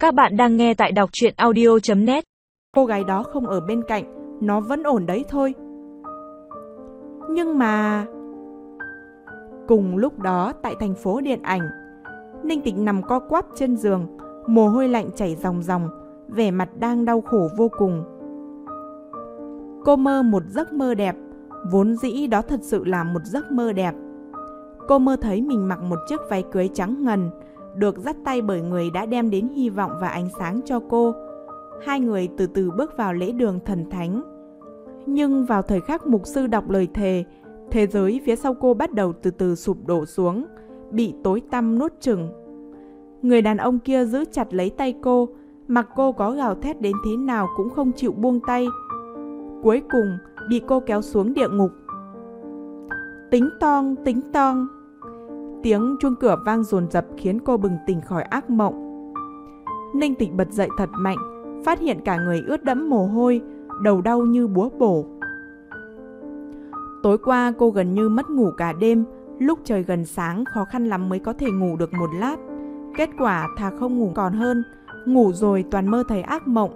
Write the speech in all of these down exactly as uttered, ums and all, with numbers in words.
Các bạn đang nghe tại đọc truyện audio chấm net. Cô gái đó không ở bên cạnh, nó vẫn ổn đấy thôi. Nhưng mà... Cùng lúc đó tại thành phố điện ảnh, Ninh Tịch nằm co quắp trên giường, mồ hôi lạnh chảy ròng ròng, vẻ mặt đang đau khổ vô cùng. Cô mơ một giấc mơ đẹp, vốn dĩ đó thật sự là một giấc mơ đẹp. Cô mơ thấy mình mặc một chiếc váy cưới trắng ngần, được dắt tay bởi người đã đem đến hy vọng và ánh sáng cho cô. Hai người từ từ bước vào lễ đường thần thánh. Nhưng vào thời khắc mục sư đọc lời thề, thế giới phía sau cô bắt đầu từ từ sụp đổ xuống, bị tối tăm nuốt chửng. Người đàn ông kia giữ chặt lấy tay cô, mặc cô có gào thét đến thế nào cũng không chịu buông tay. Cuối cùng bị cô kéo xuống địa ngục. Tính tong, tính tong. Tiếng chuông cửa vang dồn dập khiến cô bừng tỉnh khỏi ác mộng. Ninh Tịch bật dậy thật mạnh, phát hiện cả người ướt đẫm mồ hôi, đầu đau như búa bổ. Tối qua cô gần như mất ngủ cả đêm, lúc trời gần sáng khó khăn lắm mới có thể ngủ được một lát. Kết quả thà không ngủ còn hơn, ngủ rồi toàn mơ thấy ác mộng.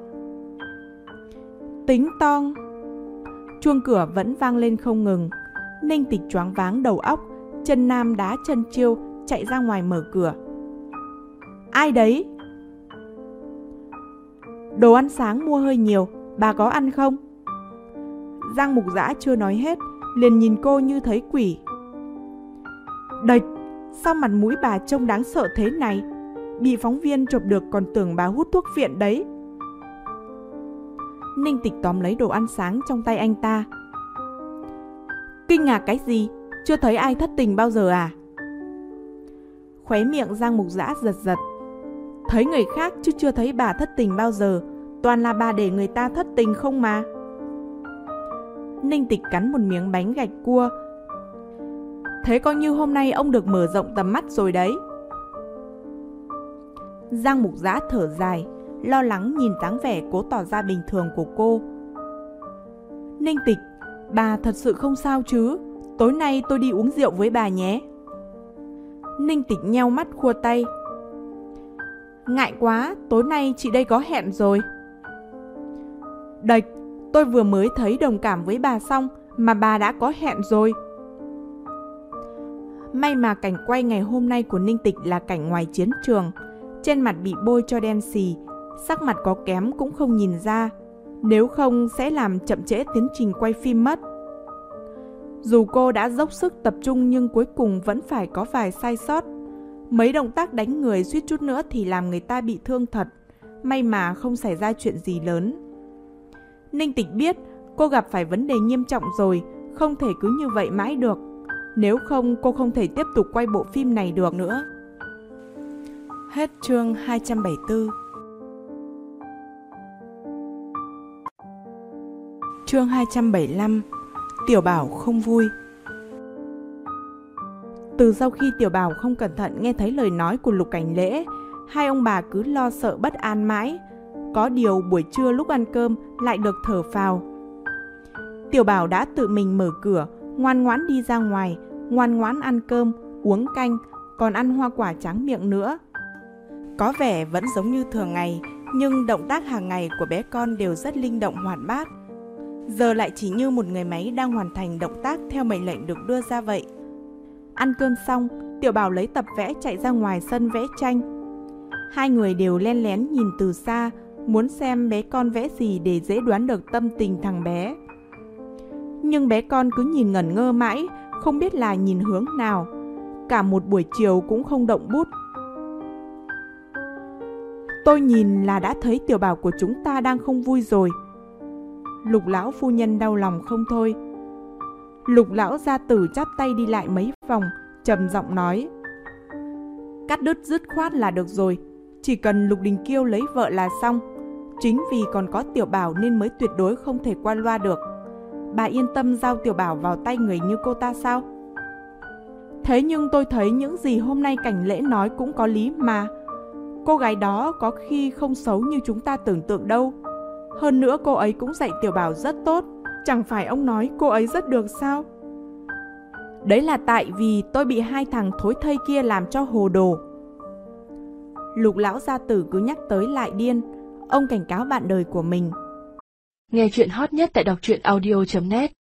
Tính tong. Chuông cửa vẫn vang lên không ngừng. Ninh Tịch choáng váng đầu óc, chân nam đá chân chiêu chạy ra ngoài mở cửa. Ai đấy? Đồ ăn sáng mua hơi nhiều, bà có ăn không? Giang Mục Dã chưa nói hết, liền nhìn cô như thấy quỷ. Đệch, sao mặt mũi bà trông đáng sợ thế này? Bị phóng viên chụp được còn tưởng bà hút thuốc viện đấy. Ninh Tịch tóm lấy đồ ăn sáng trong tay anh ta. Kinh ngạc cái gì? Chưa thấy ai thất tình bao giờ à? Khóe miệng Giang Mục Dã giật giật. Thấy người khác chứ chưa thấy bà thất tình bao giờ. Toàn là bà để người ta thất tình không mà. Ninh Tịch cắn một miếng bánh gạch cua. Thế coi như hôm nay ông được mở rộng tầm mắt rồi đấy. Giang Mục Dã thở dài, lo lắng nhìn dáng vẻ cố tỏ ra bình thường của cô. Ninh Tịch, bà thật sự không sao chứ? Tối nay tôi đi uống rượu với bà nhé. Ninh Tịch nheo mắt khua tay. Ngại quá, tối nay chị đây có hẹn rồi. Đệch, tôi vừa mới thấy đồng cảm với bà xong mà bà đã có hẹn rồi. May mà cảnh quay ngày hôm nay của Ninh Tịch là cảnh ngoài chiến trường. Trên mặt bị bôi cho đen xì, sắc mặt có kém cũng không nhìn ra, nếu không sẽ làm chậm trễ tiến trình quay phim mất. Dù cô đã dốc sức tập trung nhưng cuối cùng vẫn phải có vài sai sót. Mấy động tác đánh người suýt chút nữa thì làm người ta bị thương thật. May mà không xảy ra chuyện gì lớn. Ninh Tịch biết cô gặp phải vấn đề nghiêm trọng rồi, không thể cứ như vậy mãi được. Nếu không cô không thể tiếp tục quay bộ phim này được nữa. Hết chương hai trăm bảy mươi tư. Chương hai trăm bảy mươi lăm. Tiểu Bảo không vui. Từ sau khi Tiểu Bảo không cẩn thận nghe thấy lời nói của Lục Cảnh Lễ, hai ông bà cứ lo sợ bất an mãi. Có điều buổi trưa lúc ăn cơm lại được thở phào. Tiểu Bảo đã tự mình mở cửa, ngoan ngoãn đi ra ngoài, ngoan ngoãn ăn cơm, uống canh, còn ăn hoa quả tráng miệng nữa. Có vẻ vẫn giống như thường ngày, nhưng động tác hàng ngày của bé con đều rất linh động hoạt bát. Giờ lại chỉ như một người máy đang hoàn thành động tác theo mệnh lệnh được đưa ra vậy. Ăn cơm xong, Tiểu Bảo lấy tập vẽ chạy ra ngoài sân vẽ tranh. Hai người đều len lén nhìn từ xa, muốn xem bé con vẽ gì để dễ đoán được tâm tình thằng bé. Nhưng bé con cứ nhìn ngẩn ngơ mãi, không biết là nhìn hướng nào. Cả một buổi chiều cũng không động bút. Tôi nhìn là đã thấy Tiểu Bảo của chúng ta đang không vui rồi. Lục lão phu nhân đau lòng không thôi. Lục lão gia tử chắp tay đi lại mấy vòng, trầm giọng nói. Cắt đứt dứt khoát là được rồi. Chỉ cần Lục Đình Kiêu lấy vợ là xong. Chính vì còn có Tiểu Bảo nên mới tuyệt đối không thể qua loa được. Bà yên tâm giao Tiểu Bảo vào tay người như cô ta sao? Thế nhưng tôi thấy những gì hôm nay Cảnh Lễ nói cũng có lý mà. Cô gái đó có khi không xấu như chúng ta tưởng tượng đâu. Hơn nữa cô ấy cũng dạy Tiểu Bảo rất tốt. Chẳng phải ông nói cô ấy rất được sao? Đấy là tại vì tôi bị hai thằng thối thây kia làm cho hồ đồ. Lục lão gia tử cứ nhắc tới lại điên. Ông cảnh cáo bạn đời của mình. Nghe chuyện hot nhất tại đọc truyện audio chấm net.